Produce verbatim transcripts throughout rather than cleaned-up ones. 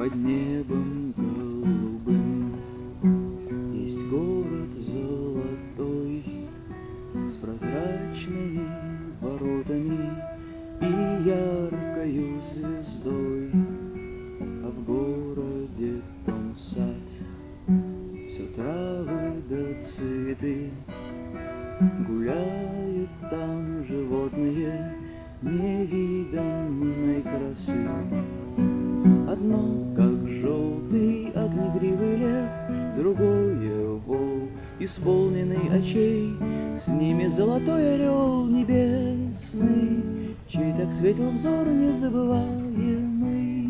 под небом голубым есть город золотой с прозрачными воротами и яркою звездой, а в городе том сад, все травы да цветы, гуляют там животные невиданной красы. Одно, как желтый огнегривый лев, другое вол, исполненный очей, с ними золотой орел небесный, чей так светил взор незабываемый.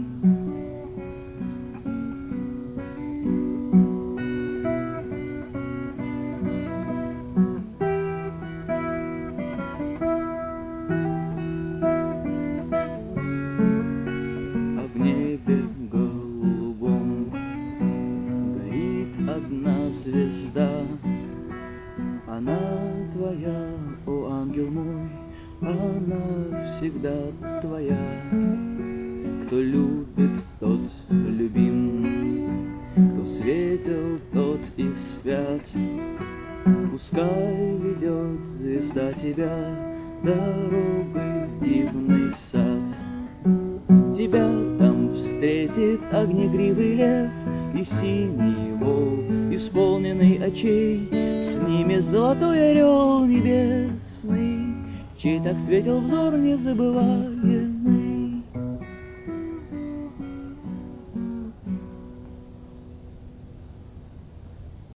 А в небе голубом горит одна звезда, она твоя, о ангел мой, она всегда твоя. Кто любит, тот любим, кто светил, тот и свят. Пускай ведет звезда тебя дорогой в дивный сад. Тебя там встретит огнегривый лев и синий вол, исполненный очей, с ними золотой орел небесный, чей так светил взор незабываемый.